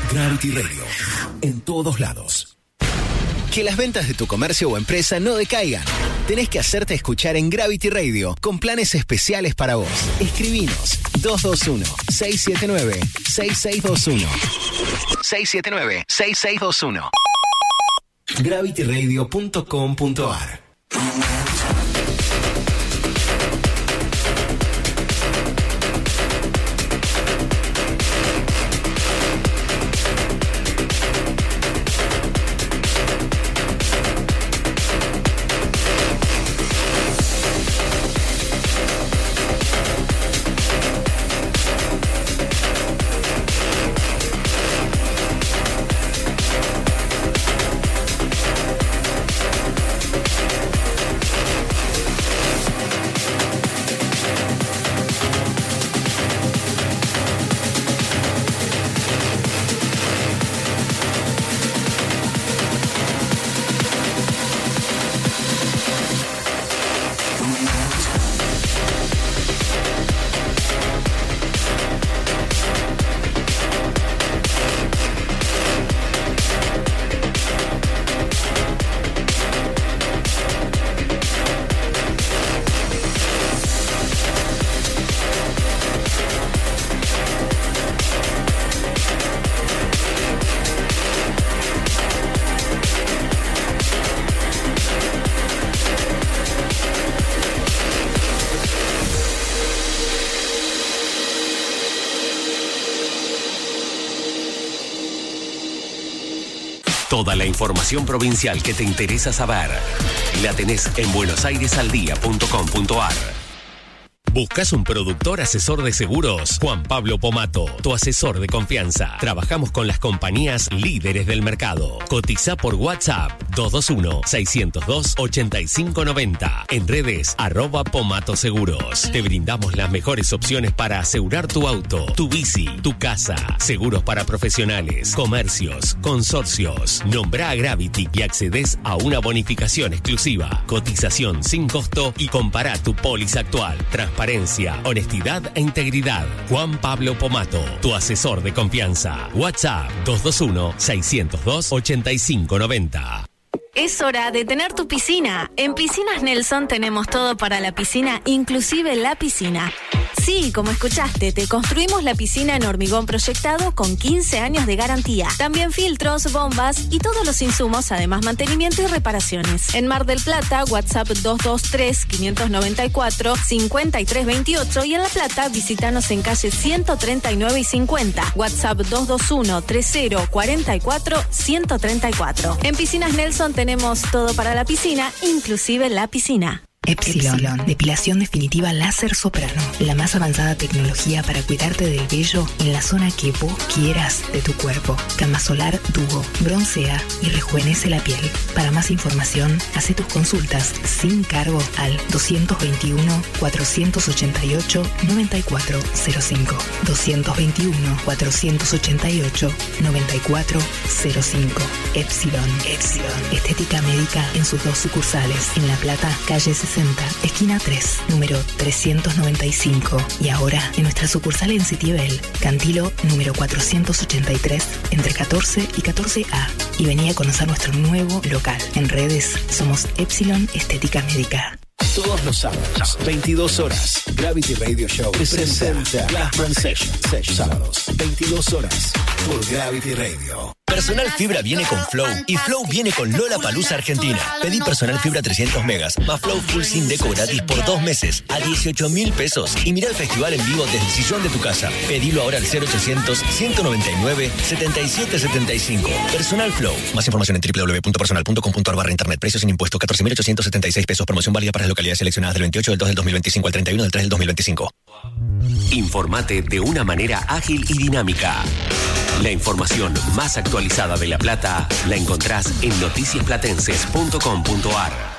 Gravity Radio, en todos lados. Que las ventas de tu comercio o empresa no decaigan. Tenés que hacerte escuchar en Gravity Radio con planes especiales para vos. Escribinos 221-679-6621. 679-6621. gravityradio.com.ar. Toda la información provincial que te interesa saber la tenés en buenosairesaldía.com.ar. ¿Buscas un productor asesor de seguros? Juan Pablo Pomato, tu asesor de confianza. Trabajamos con las compañías líderes del mercado. Cotiza por WhatsApp 221-602-8590. En redes @Pomato Seguros. Te brindamos las mejores opciones para asegurar tu auto, tu bici, tu casa. Seguros para profesionales, comercios, consorcios. Nombra a Gravity y accedes a una bonificación exclusiva. Cotización sin costo y compara tu póliza actual. Transparencia, honestidad e integridad. Juan Pablo Pomato, tu asesor de confianza. WhatsApp 221-602-8590. Es hora de tener tu piscina. En Piscinas Nelson tenemos todo para la piscina, inclusive la piscina. Sí, como escuchaste, te construimos la piscina en hormigón proyectado con 15 años de garantía. También filtros, bombas y todos los insumos, además mantenimiento y reparaciones. En Mar del Plata, WhatsApp 223-594-5328 y en La Plata, visítanos en calle 139 y 50. WhatsApp 221-3044-134. En Piscinas Nelson tenemos todo para la piscina, inclusive la piscina. Epsilon, depilación definitiva láser soprano, la más avanzada tecnología para cuidarte del vello en la zona que vos quieras de tu cuerpo. Cama solar Duo, broncea y rejuvenece la piel. Para más información, hace tus consultas sin cargo al 221-488-9405. 221-488-9405. Epsilon, estética médica en sus 2 sucursales, en La Plata, calle 60, esquina 3, número 395. Y ahora en nuestra sucursal en Citibel, Cantilo número 483, entre 14 y 14A. Y vení a conocer nuestro nuevo local. En redes somos Epsilon Estética Médica. Todos los sábados, 22 horas, Gravity Radio Show presenta Glassman Session. Sábados, 22 horas, por Gravity Radio. Personal Fibra viene con Flow y Flow viene con Lollapalooza Argentina. Pedí Personal Fibra 300 megas más Flow Full Sin Deco gratis por 2 meses a 18.000 pesos y mira el festival en vivo desde el sillón de tu casa. Pedilo ahora al 0800-199-7775. Personal Flow. Más información en www.personal.com.ar/internet. Precios sin impuesto 14.876 pesos. Promoción válida para las localidades seleccionadas del 28 del 2 del 2025 al 31 del 3 del 2025. Informate de una manera ágil y dinámica. La información más actualizada de La Plata la encontrás en noticiasplatenses.com.ar.